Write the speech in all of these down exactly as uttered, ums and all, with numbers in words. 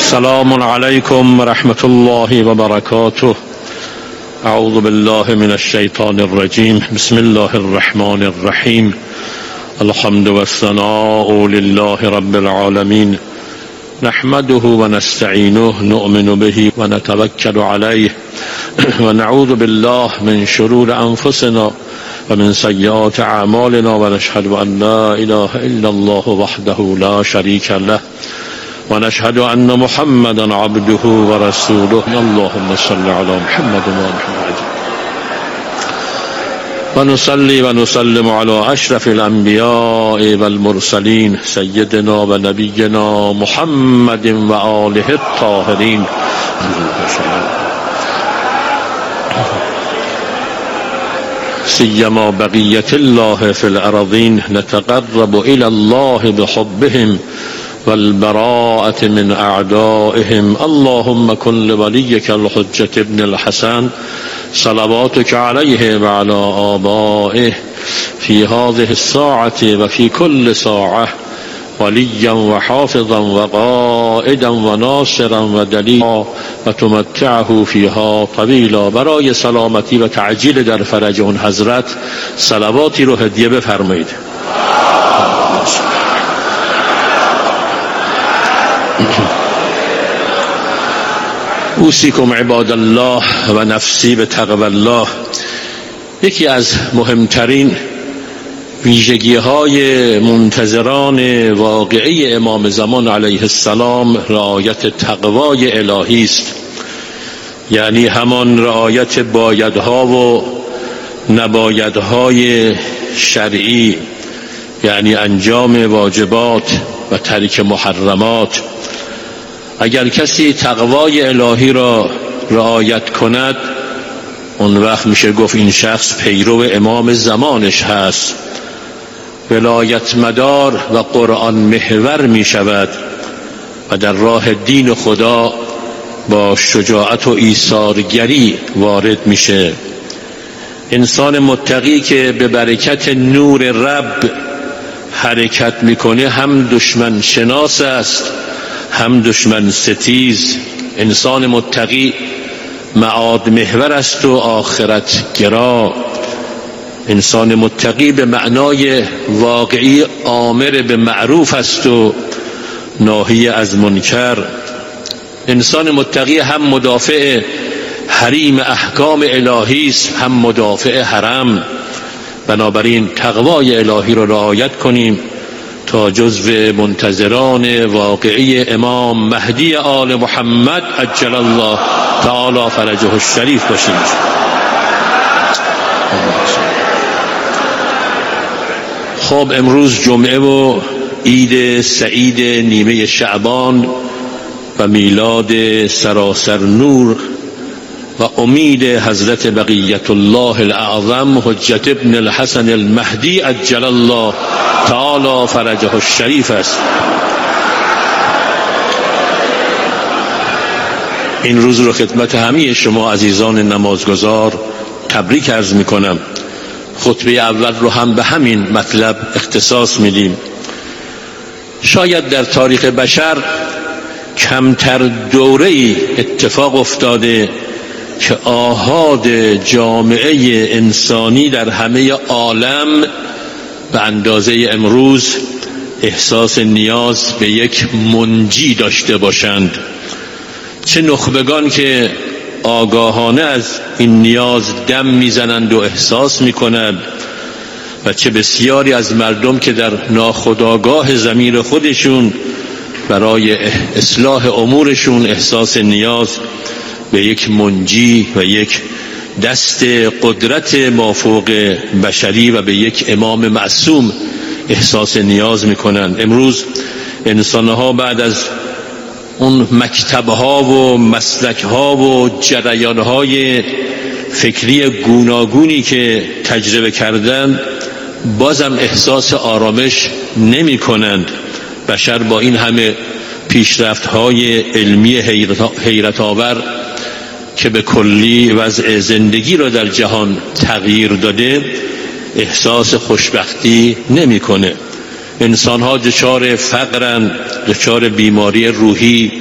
السلام عليكم ورحمة الله وبركاته. أعوذ بالله من الشيطان الرجيم. بسم الله الرحمن الرحيم. الحمد والثناء لله رب العالمين، نحمده ونستعينه، نؤمن به ونتوكل عليه، ونعوذ بالله من شرور أنفسنا ومن سيئات أعمالنا، ونشهد أن لا إله إلا الله وحده لا شريك له، ونشهد أن محمدا عبده ورسوله. اللهم صل على محمد وآل محمد، ونصلي ونسلم على أشرف الأنبياء والمرسلين سيدنا ونبينا محمد وآله الطاهرين. سيما بقية الله في الأرضين، نتقرب إلى الله بحبهم والبراءة من أعدائهم. اللهم كن لوليك الحجة ابن الحسن صلواتك عليه وعلى آبائه في هذه الساعة وفي كل ساعة وليا وحافظا وقائدا وناصرا ودليلا، وتمتعه فيها طویلا. برای سلامتی و تعجیل در فرج اون حضرت صلواتی رو هدیه بفرمایید. اوصیکم عباد الله و نفسی به تقوی الله. یکی از مهمترین ویژگی های منتظران واقعی امام زمان علیه السلام رعایت تقوای الهی است، یعنی همان رعایت بایدها و نبایدهای شرعی، یعنی انجام واجبات و ترک محرمات. اگر کسی تقوای الهی را رعایت کند، اون وقت میشه گفت این شخص پیرو امام زمانش هست، ولایت مدار و قرآن محور می شود و در راه دین خدا با شجاعت و ایثارگری وارد میشه. انسان متقی که به برکت نور رب حرکت میکنه هم دشمن شناس است، هم دشمن ستیز. انسان متقی معاد محور است و آخرت گرا. انسان متقی به معنای واقعی آمر به معروف است و ناهی از منکر. انسان متقی هم مدافع حریم احکام الهی است، هم مدافع حرم. بنابراین تقوای الهی را رعایت کنیم تا جزو منتظران واقعی امام مهدی آل محمد عجل الله تعالی فرجه الشریف باشیم. خب امروز جمعه و عید سعید نیمه شعبان و میلاد سراسر نور و امید حضرت بقیت الله الاعظم حجت ابن الحسن المهدی عجل الله تعالی فرجه الشریف است. این روز رو خدمت همه شما عزیزان نمازگزار تبریک عرض می کنم. خطبه اول رو هم به همین مطلب اختصاص میدیم. شاید در تاریخ بشر کمتر دوره‌ای اتفاق افتاده که آحاد جامعه انسانی در همه عالم به اندازه امروز احساس نیاز به یک منجی داشته باشند. چه نخبگان که آگاهانه از این نیاز دم میزنند و احساس میکنند، و چه بسیاری از مردم که در ناخودآگاه ضمیر خودشون برای اصلاح امورشون احساس نیاز به یک منجی و یک دست قدرت مافوق بشری و به یک امام معصوم احساس نیاز میکنند. امروز انسانها بعد از اون مکتبها و مسلکها و جریانهای فکری گوناگونی که تجربه کردند، بازم احساس آرامش نمی کنند. بشر با این همه پیشرفت‌های علمی حیرت آور که به کلی وضع زندگی را در جهان تغییر داده، احساس خوشبختی نمی کنه. انسان‌ها دچار فقرن، دچار بیماری روحی،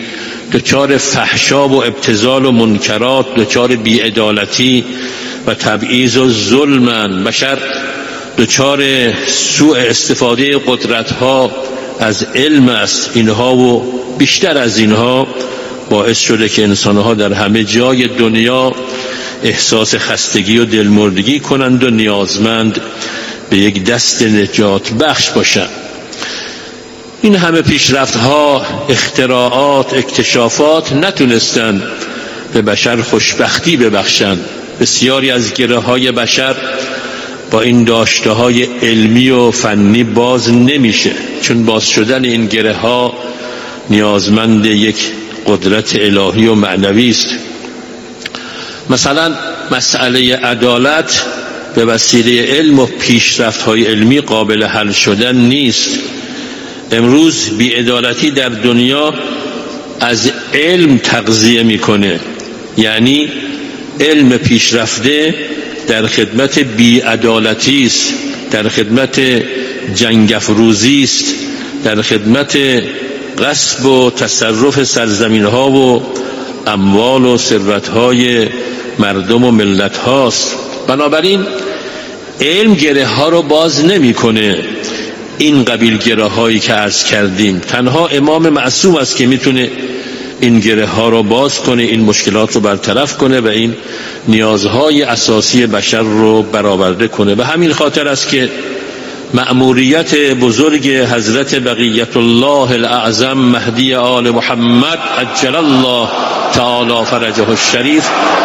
دچار فحشا و ابتذال و منکرات، دچار بی‌عدالتی و تبعیض و ظلمن. بشر دچار سوء استفاده قدرت‌ها از علم است. اینها و بیشتر از اینها باعث شده که انسان‌ها در همه جای دنیا احساس خستگی و دلمردگی کنند و نیازمند به یک دست نجات بخش باشند. این همه پیشرفت‌ها، اختراعات، اکتشافات نتونستند به بشر خوشبختی ببخشند. بسیاری از گره‌های بشر با این داشته‌های علمی و فنی باز نمیشه، چون باز شدن این گره‌ها نیازمند یک قدرت الهی و معنوی است. مثلا مسئله عدالت به وسیله علم و پیشرفت‌های علمی قابل حل شدن نیست. امروز بی‌عدالتی در دنیا از علم تغذیه میکنه، یعنی علم پیشرفته در خدمت بی‌عدالتی است، در خدمت جنگ افروزی است، در خدمت غصب و تصرف سرزمین‌ها و اموال و ثروت‌های مردم و ملت هاست. بنابراین علم گره ها رو باز نمی‌کنه. این قبیل گره هایی که عرض کردیم، تنها امام معصوم است که میتونه این گره ها رو باز کنه، این مشکلات رو برطرف کنه و این نیازهای اساسی بشر رو برآورده کنه. و همین خاطر است که مأموریت بزرگ حضرت بقیت الله الاعظم مهدی آل محمد عجل الله تعالی فرجه الشریف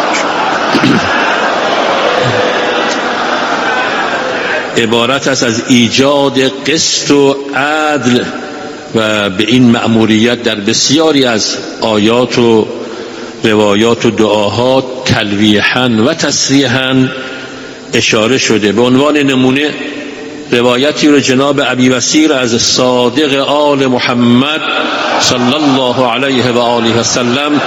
عبارت است از ایجاد قسط و عدل و به این مأموریت در بسیاری از آیات و روایات و دعاها تلویحاً و تصریحاً اشاره شده. به عنوان نمونه روایتی رو جناب ابی بصیر از صادق آل محمد صلی الله علیه و آله و سلم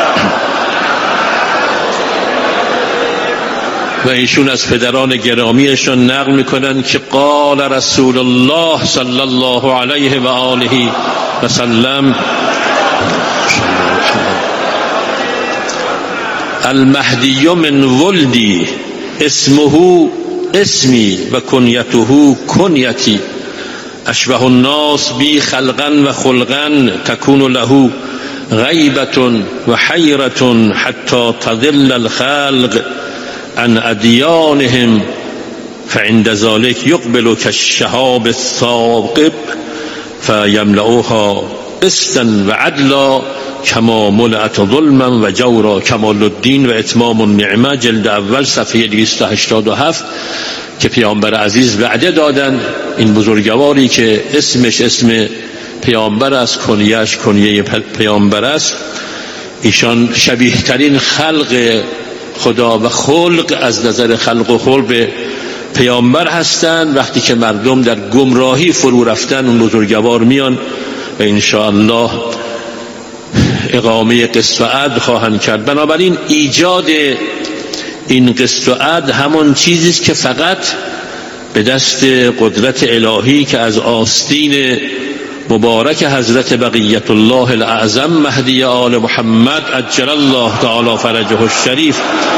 و ایشون از پدران گرامیشون نقل میکنن که قال رسول الله صلی الله علیه و آله و سلم المهدی من ولدی اسمه اسمی و کنیته کنیتی اشبه الناس بی خلقا و خلقا تکون له غیبت و حیرت حتی تضل الخلق عن ادیانهم فعند ذلك يقبل كالشهاب الثاقب فيملؤها قسطا وعدلا كما ملأت ظلما و جورا. کمال الدین و اتمام النعمه جلد اول صفحه دویست و هشتاد و هفت که پیامبر عزیز وعده دادن این بزرگواری که اسمش اسم پیامبر است، کنیه‌اش کنیه پیامبر است، ایشان شبیه ترین خلق خدا و خلق از نظر خلق و خلق پیامبر هستند. وقتی که مردم در گمراهی فرو رفتن اون بزرگوار میان و انشاءالله اقامه قسط و عدل خواهند کرد. بنابراین ایجاد این قسط و عدل همان چیزی است که فقط به دست قدرت الهی که از آستین مبارک حضرت بقیت الله الاعظم مهدی آل محمد عجل الله تعالی فرجه الشریف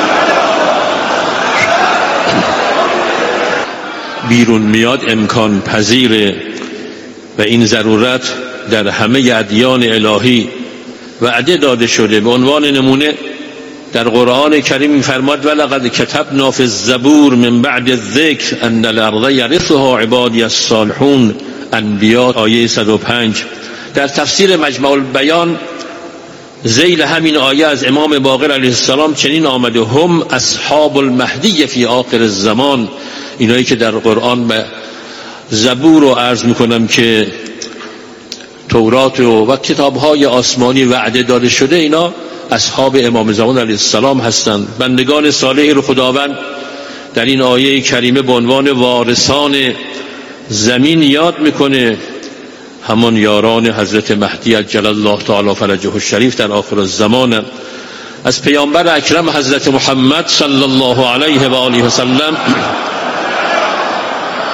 بیرون میاد امکان پذیره و این ضرورت در همه ادیان الهی وعده داده شده. به عنوان نمونه در قرآن کریم می‌فرماد ولقد کتبنا فی الزبور من بعد الذکر ان الارض یرثها عبادی الصالحون انبیاء آیه صد و پنج. در تفسیر مجمع البیان ذیل همین آیه از امام باقر علیه السلام چنین آمده هم اصحاب المهدی فی آخر الزمان. اینایی که در قرآن به زبور رو عرض میکنم که تورات و, و کتاب‌های آسمانی وعده داده شده، اینا اصحاب امام زمان علیه السلام هستند. بندگان صالحی رو خداوند در این آیه کریمه به عنوان وارثان زمین یاد میکنه، همان یاران حضرت مهدی عجل الله تعالی فرجه الشریف در آخر الزمان. از پیامبر اکرم حضرت محمد صلی الله علیه و آله و سلم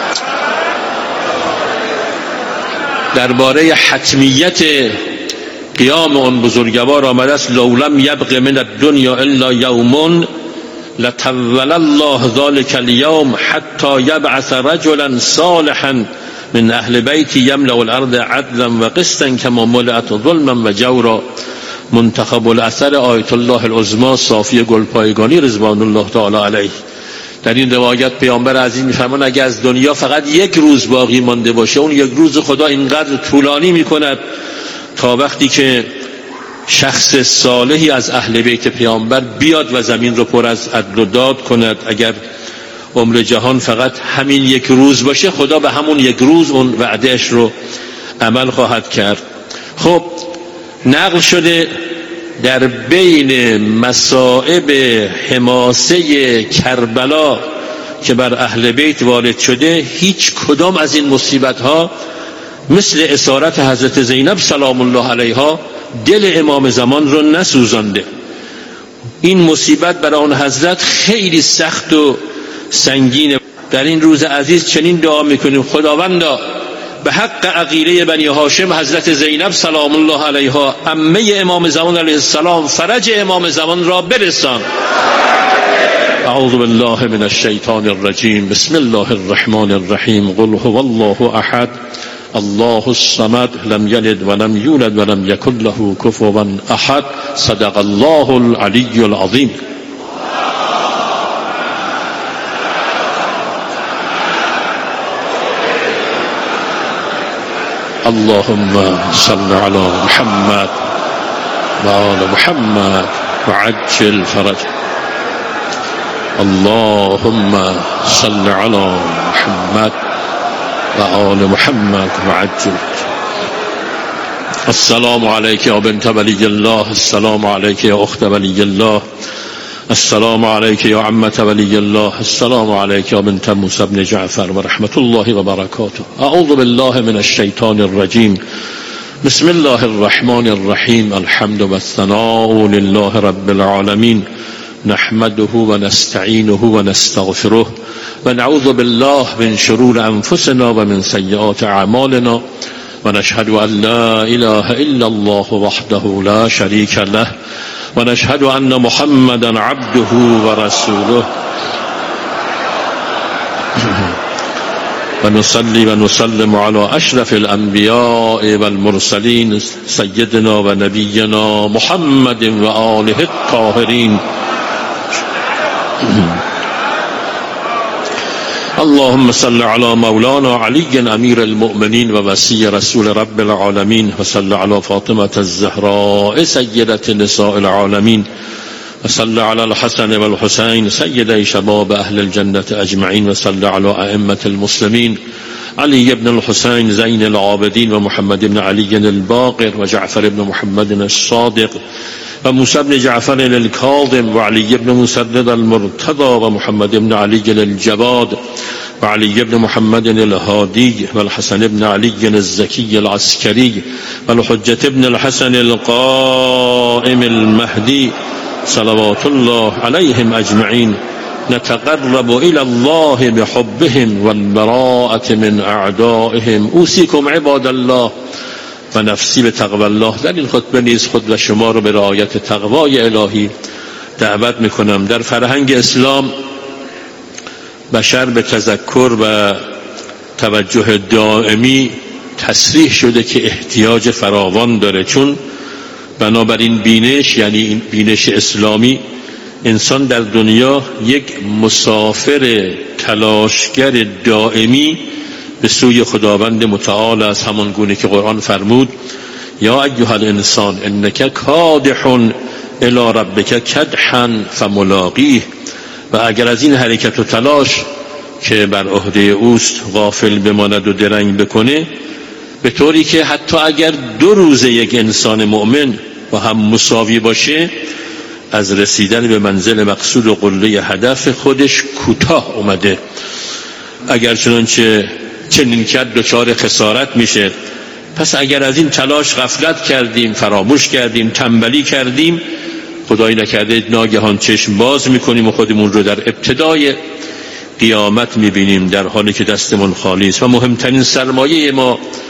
درباره حتمیت قیام اون بزرگوار آمده است لولم یبق من الدنیا الا یوم لطول الله ذلك اليوم حتی یبعث رجلا صالحا من اهل بیت یملأ الارض عدلا و قسطا کما ملئت ظلما و جورا. منتخب الاثر آیت الله العظمی صافی گلپایگانی رضوان الله تعالی علیه. در این روایت پیامبر عزیز می‌فرمایند اگر از دنیا فقط یک روز باقی مانده باشه، اون یک روز خدا اینقدر طولانی می‌کند تا وقتی که شخص صالحی از اهل بیت پیامبر بیاد و زمین رو پر از عدل و داد کند. اگر عمر جهان فقط همین یک روز باشه، خدا به همون یک روز اون وعدهش رو عمل خواهد کرد. خب نقل شده در بین مصائب حماسه کربلا که بر اهل بیت وارد شده، هیچ کدام از این مصیبت ها مثل اسارت حضرت زینب سلام الله علیها دل امام زمان رو نسوزانده. این مصیبت برای آن حضرت خیلی سخت و سنگینه. در این روز عزیز چنین دعا میکنیم: خداوندا به حق عقیله بنی هاشم حضرت زینب سلام الله علیها عمه امام زمان علیه السلام فرج امام زمان را برسان. اعوذ بالله من الشیطان الرجیم. بسم الله الرحمن الرحیم. قل هو الله احد الله الصمد لم یلد ولم یولد ولم یکن له کفوا احد. صدق الله العلی العظیم. اللهم صل على محمد و آل محمد وعجل فرج. اللهم صل على محمد و آل محمد وعجل. السلام عليك يا بنت ولي الله، السلام عليك يا أخت ولي الله، السلام عليك يا عمة ولي الله، السلام عليك يا بنت موسى بن جعفر ورحمة الله وبركاته. أعوذ بالله من الشيطان الرجيم. بسم الله الرحمن الرحيم. الحمد والثناء لله رب العالمين، نحمده ونستعينه ونستغفره ونعوذ بالله من شرور أنفسنا ومن سيئات أعمالنا ونشهد أن لا إله إلا الله وحده لا شريك له ونشهد أن محمدا عبده ورسوله ونصلي ونسلم على أشرف الأنبياء والمرسلين سيدنا ونبينا محمد وآله الطاهرين. اللهم صل على مولانا علي أمير المؤمنين ووصي رسول رب العالمين، وصل على فاطمة الزهراء سيدة نساء العالمين، وصل على الحسن والحسين سيدي شباب أهل الجنة أجمعين، وصل على أئمة المسلمين علي بن الحسين زين العابدين ومحمد بن علي الباقر وجعفر بن محمد الصادق وموسى بن جعفر الكاظم وعلي بن مسدد المرتضى ومحمد بن علي الجواد وعلي بن محمد الهادي والحسن بن علي الزكي العسكري والحجة بن الحسن القائم المهدي صلوات الله عليهم أجمعين. نتقرب إلى الله بحبهم والبراءة من أعدائهم. أوصيكم عباد الله و نفسی به تقوی الله. در این خطبه نیز خود و شما رو به رعایت تقوای الهی دعوت میکنم. در فرهنگ اسلام بشر به تذکر و توجه دائمی تصریح شده که احتیاج فراوان داره، چون بنابراین بینش، یعنی این بینش اسلامی، انسان در دنیا یک مسافر تلاشگر دائمی به سوی خداوند متعال است، همان گونه که قرآن فرمود: یا ایها الانسان انک کادح الی ربک کدحا فملاقیه. و اگر از این حرکت و تلاش که بر عهده اوست غافل بماند و درنگ بکنه، به طوری که حتی اگر دو روزه یک انسان مؤمن با هم مساوی باشه، از رسیدن به منزل مقصود و قله هدف خودش کوتاه اومده. اگر چنانچه چنین کرد دچار خسارت میشه. پس اگر از این تلاش غفلت کردیم، فراموش کردیم، تنبلی کردیم، خدایی نکرده ناگهان چشم باز میکنیم و خودمون رو در ابتدای قیامت میبینیم در حالی که دستمون خالی است. و مهمترین سرمایه ما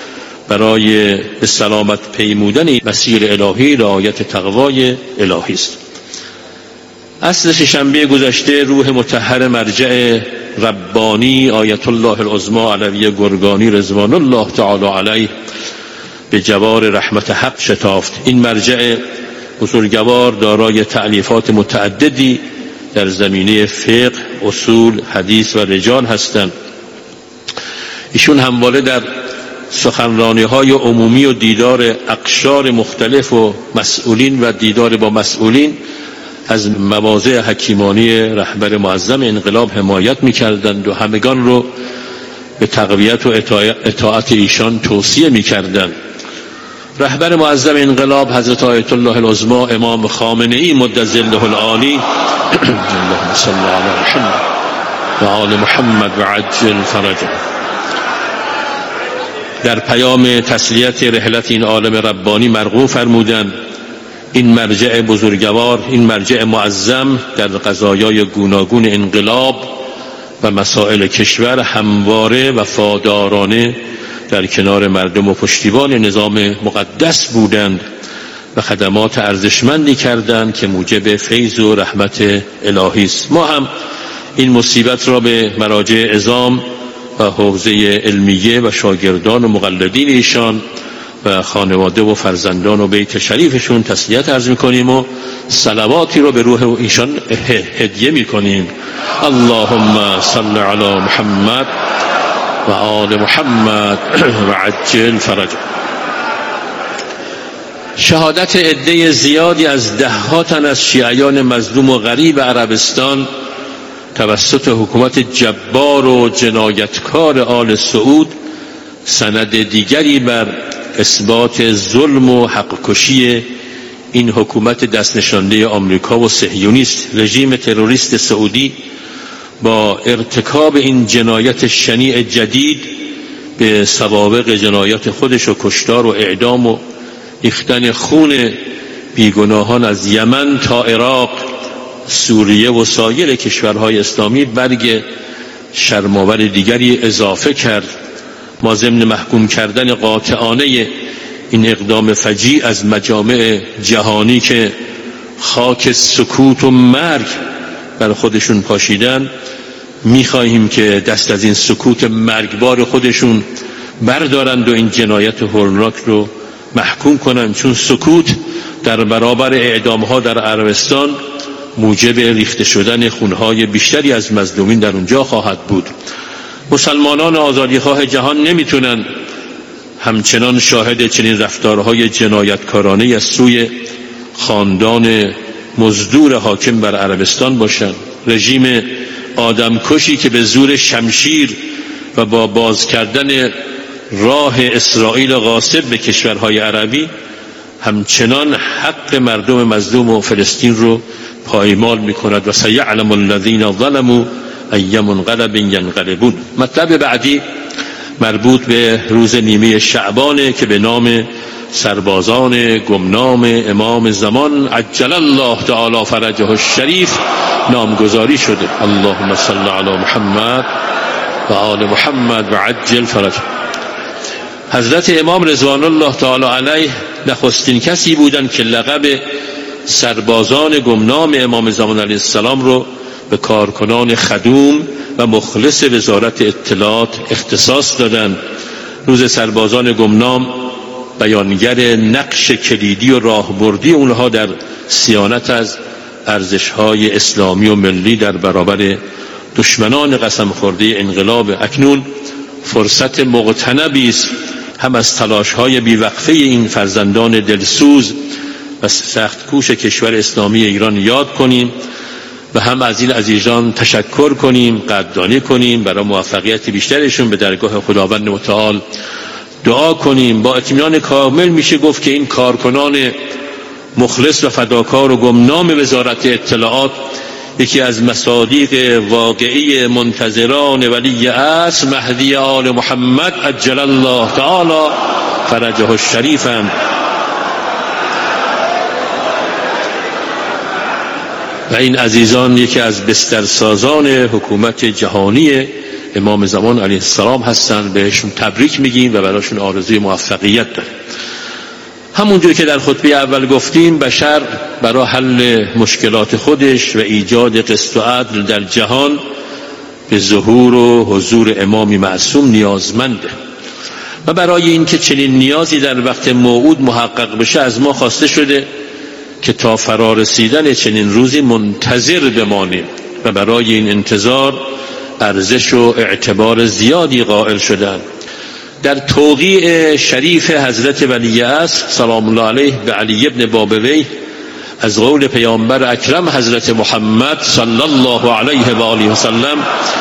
برای به سلامت پیمودن مسیر الهی رعایت تقوای الهی است. اصل شنبه گذشته روح مطهر مرجع ربانی آیت الله العظمی علوی گرگانی رضوان الله تعالی علیه به جوار رحمت حق شتافت. این مرجع بزرگوار دارای تألیفات متعددی در زمینه فقه، اصول، حدیث و رجال هستند. ایشون همواره در سخنرانی‌های عمومی و دیدار اقشار مختلف و مسئولین و دیدار با مسئولین از مواضع حکیمانی رهبر معظم انقلاب حمایت می‌کردند و همگان رو به تقویت و اطاعت ایشان توصیه می‌کردند. رهبر معظم انقلاب حضرت آیت الله العظمی امام خامنه‌ای مد ظله العالی اللهم صل علی محمد و آل محمد و عجل فرجه، در پیام تسلیت رحلت این عالم ربانی مرغوب فرمودند این مرجع بزرگوار، این مرجع معظم در قضایای گوناگون انقلاب و مسائل کشور همواره وفادارانه در کنار مردم و پشتیبان نظام مقدس بودند و خدمات ارزشمندی کردند که موجب فیض و رحمت الهی است. ما هم این مصیبت را به مراجع عظام و حوزه علمیه و شاگردان و مقلدین ایشان و خانواده و فرزندان و بیت شریفشون تسلیت عرض می‌کنیم و صلواتی رو به روح ایشان هدیه می‌کنیم. اللهم صل علی محمد و آل محمد و عجل فرجه. شهادت عده زیادی از ده‌ها تن از شیعیان مظلوم و غریب عربستان توسط حکومت جبار و جنایتکار آل سعود سند دیگری بر اثبات ظلم و حق کشی این حکومت دست نشانده آمریکا و صهیونیست رژیم تروریست سعودی با ارتکاب این جنایت شنیع جدید به سوابق جنایت خودش و کشتار و اعدام و ریختن خون بیگناهان از یمن تا عراق، سوریه و سایر کشورهای اسلامی برگ شرم‌آور دیگری اضافه کرد. ما ضمن محکوم کردن قاطعانه این اقدام فجیع از مجامع جهانی که خاک سکوت و مرگ بر خودشون پاشیدن، می‌خواهیم که دست از این سکوت مرگبار خودشون بردارند و این جنایت هولناک رو محکوم کنند، چون سکوت در برابر اعدام‌ها در عربستان موجب ریخته شدن خونهای بیشتری از مظلومین در اونجا خواهد بود. مسلمانان آزادیخواه جهان نمیتونن همچنان شاهد چنین رفتارهای جنایتکارانه از سوی خاندان مزدور حاکم بر عربستان باشند. رژیم آدمکشی که به زور شمشیر و با باز کردن راه اسرائیل غاصب به کشورهای عربی همچنان حق مردم مظلوم و فلسطین رو پایمال میکند و سیعلم الذین ظلموا ای منقلب ینقلبون. مطلب بعدی مربوط به روز نیمه شعبانه که به نام سربازان گمنام امام زمان عجل الله تعالی فرجه الشریف نامگذاری شده. اللهم صل علی محمد و آل محمد و عجل فرجه. حضرت امام رضوان الله تعالی علیه نخستین کسی بودند که لقب سربازان گمنام امام زمان علیه السلام رو به کارکنان خدوم و مخلص وزارت اطلاعات اختصاص دادند. روز سربازان گمنام بیانگر نقش کلیدی و راهبردی اونها در صیانت از ارزش‌های اسلامی و ملی در برابر دشمنان قسم خورده انقلاب. اکنون فرصت مغتنبی است هم از تلاش‌های بیوقفه این فرزندان دلسوز و سخت کوش کشور اسلامی ایران یاد کنیم و هم از این عزیزان تشکر کنیم، قدردانی کنیم، برای موفقیت بیشترشون به درگاه خداوند متعال دعا کنیم. با اطمینان کامل میشه گفت که این کارکنان مخلص و فداکار و گمنام وزارت اطلاعات یکی از مصادیق واقعی منتظران ولی عصر مهدی آل محمد عجل الله تعالی فرجه الشریف هم و این عزیزان یکی از بسترسازان حکومت جهانی امام زمان علیه السلام هستند، بهشون تبریک میگیم و براشون آرزوی موفقیت داریم. همونجور که در خطبه اول گفتیم، بشر برای حل مشکلات خودش و ایجاد قسط و عدل در جهان به ظهور و حضور امامی معصوم نیازمنده و برای اینکه چنین نیازی در وقت موعود محقق بشه از ما خواسته شده که تا فرارسیدن چنین روزی منتظر بمانیم و برای این انتظار ارزش و اعتبار زیادی قائل شدند. در توقیع شریف حضرت ولی عصر سلام الله علیه به علی ابن بابویه از قول پیامبر اکرم حضرت محمد صلی الله علیه و آله و سلم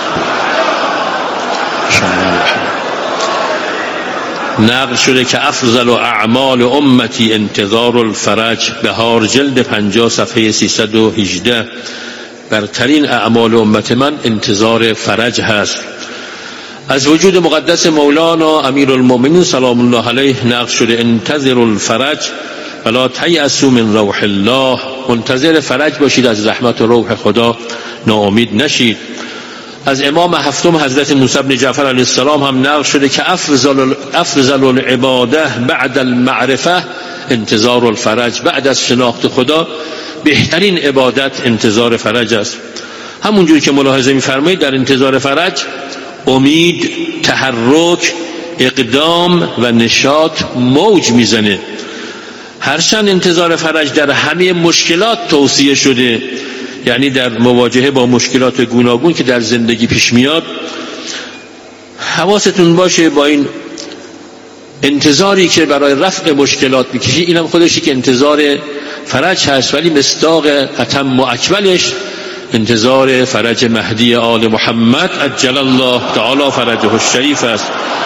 نقل شده که افضل اعمال امتی انتظار الفرج، بهار جلد پنجاه صفحه سیصد و هجده، برترین اعمال امت من انتظار فرج هست. از وجود مقدس مولانا امیرالمؤمنین سلام الله علیه نقل شده انتظروا الفرج ولا تیأسوا من روح الله، منتظر فرج باشید، از رحمت و روح خدا ناامید نشید. از امام هفتم حضرت موسی بن جعفر علیه السلام هم نقل شده که افضل افضل العباده بعد المعرفه انتظار الفرج، بعد از شناخت خدا بهترین عبادت انتظار فرج است. همونجوری که ملاحظه می‌فرمایید در انتظار فرج امید، تحرک، اقدام و نشاط موج میزنه. هرچند انتظار فرج در همه مشکلات توصیه شده، یعنی در مواجهه با مشکلات گوناگون که در زندگی پیش میاد حواستون باشه با این انتظاری که برای رفع مشکلات میکشی، اینم خودشی که انتظار فرج هست، ولی مصداق اتم و اکملش انتظار فرج مهدی آل محمد عجل الله تعالی فرجه الشریف است.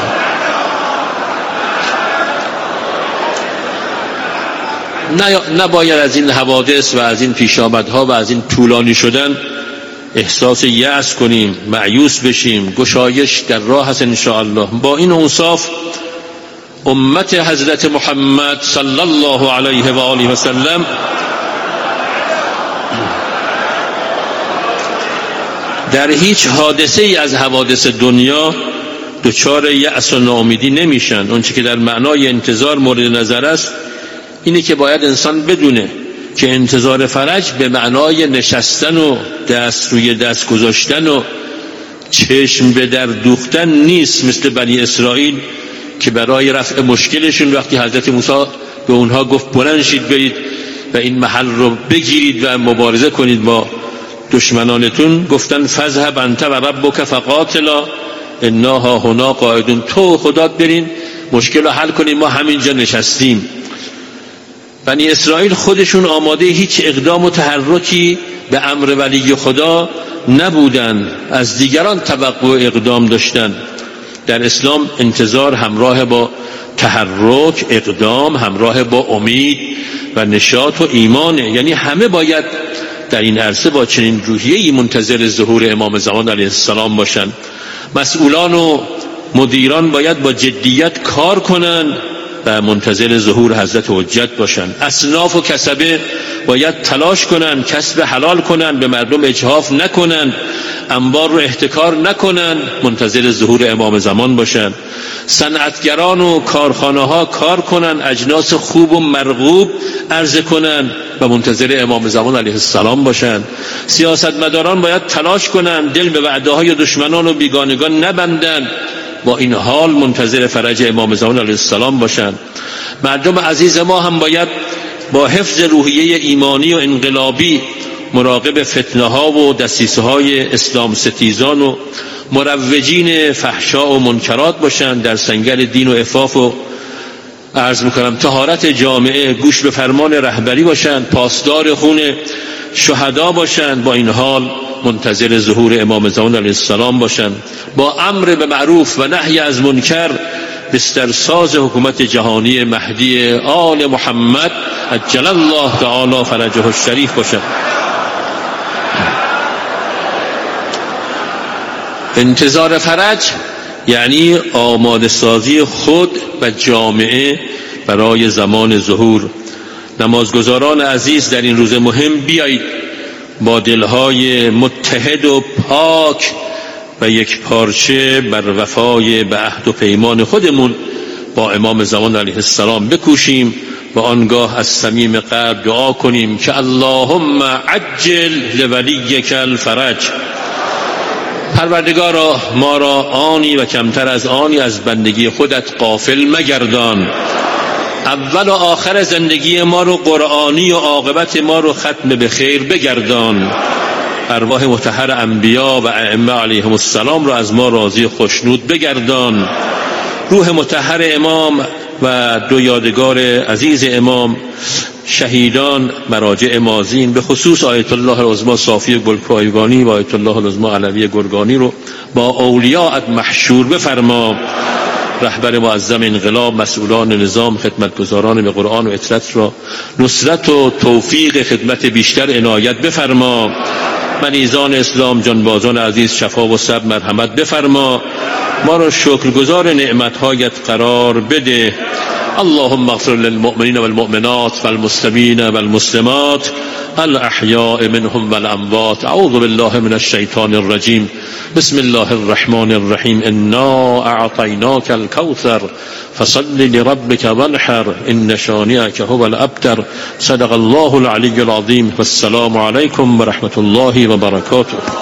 نباید از این حوادث و از این پیشامدها و از این طولانی شدن احساس یأس کنیم، مایوس بشیم. گشایش در راه است ان شاء الله. با این اوصاف امت حضرت محمد صلی الله علیه و آله و سلم در هیچ حادثه ای از حوادث دنیا دچار یأس و ناامیدی نمیشن. اون چیزی که در معنای انتظار مورد نظر است اینه که باید انسان بدونه که انتظار فرج به معنای نشستن و دست روی دست گذاشتن و چشم به در دوختن نیست، مثل بنی اسرائیل که برای رفع مشکلشون وقتی حضرت موسی به اونها گفت بلند شید برید و این محل رو بگیرید و مبارزه کنید با دشمنانتون، گفتن فذهب انت و ربک فقاتلا انا هاهنا قاعدون، تو خدات برین مشکل رو حل کنیم، ما همینجا نشستیم. بنی اسرائیل خودشون آماده هیچ اقدام و تحرکی به امر ولی خدا نبودن، از دیگران توقع و اقدام داشتن. در اسلام انتظار همراه با تحرک، اقدام همراه با امید و نشاط و ایمانه، یعنی همه باید در این عرصه با چنین روحیه‌ای منتظر ظهور امام زمان علیه السلام باشن. مسئولان و مدیران باید با جدیت کار کنن و منتظر ظهور حضرت حجت باشن. اصناف و کسبه باید تلاش کنن، کسب حلال کنن، به مردم اجحاف نکنن، انبار رو احتکار نکنن، منتظر ظهور امام زمان باشن. صنعتگران و کارخانه ها کار کنن، اجناس خوب و مرغوب عرضه کنن و منتظر امام زمان علیه السلام باشن. سیاستمداران باید تلاش کنن، دل به وعده های دشمنان و بیگانگان نبندن، با این حال منتظر فرج امام زمان علیه السلام باشند. مردم عزیز ما هم باید با حفظ روحیه ایمانی و انقلابی مراقب فتنه ها و دسیسه های اسلام ستیزان و مروجین فحشا و منکرات باشند، در سنگر دین و عفاف و عرض میکنم طهارت جامعه گوش به فرمان رهبری باشند، پاسدار خون شهدا باشند، با این حال منتظر ظهور امام زمان علیه السلام باشند، با امر به معروف و نهی از منکر بسترساز حکومت جهانی مهدی آل محمد عجل الله تعالی فرجه الشریف باشند. انتظار فرج یعنی آماده سازی خود و جامعه برای زمان ظهور. نمازگزاران عزیز در این روز مهم بیایید با دلهای متحد و پاک و یک پارچه بر وفای به عهد و پیمان خودمون با امام زمان علیه السلام بکوشیم و آنگاه از صمیم قلب دعا کنیم که اللهم عجل لولیک الفرج. پروردگارا ما را آنی و کمتر از آنی از بندگی خودت غافل مگردان. اول و آخر زندگی ما رو قرآنی و عاقبت ما رو ختم به خیر بگردان. ارواح مطهر انبیا و ائمه علیهم السلام را از ما راضی خوشنود بگردان. روح مطهر امام و دو یادگار عزیز امام، شهیدان مراجع مازین، به خصوص آیت الله العظمی صافی گلپایگانی و آیت الله العظمی علوی گرگانی رو با اولیاءت محشور بفرما. رهبر معظم انقلاب، مسئولان نظام، خدمتگزاران به قرآن و اطرت را نصرت و توفیق خدمت بیشتر عنایت بفرما. منیزان اسلام، جانبازان عزیز، شفا و صبر مرحمت بفرما. ما را شکرگزار نعمتهایت قرار بده. اللهم اغفر للمؤمنین والمؤمنات والمسلمین والمسلمات الاحیاء منهم والاموات. اعوذ بالله من الشیطان الرجیم. بسم الله الرحمن الرحیم. انا اعطیناک الکوثر فصل لربک وانحر ان شانئک هو الابتر. صدق الله العلی العظیم. والسلام علیکم و رحمت الله و برکاته.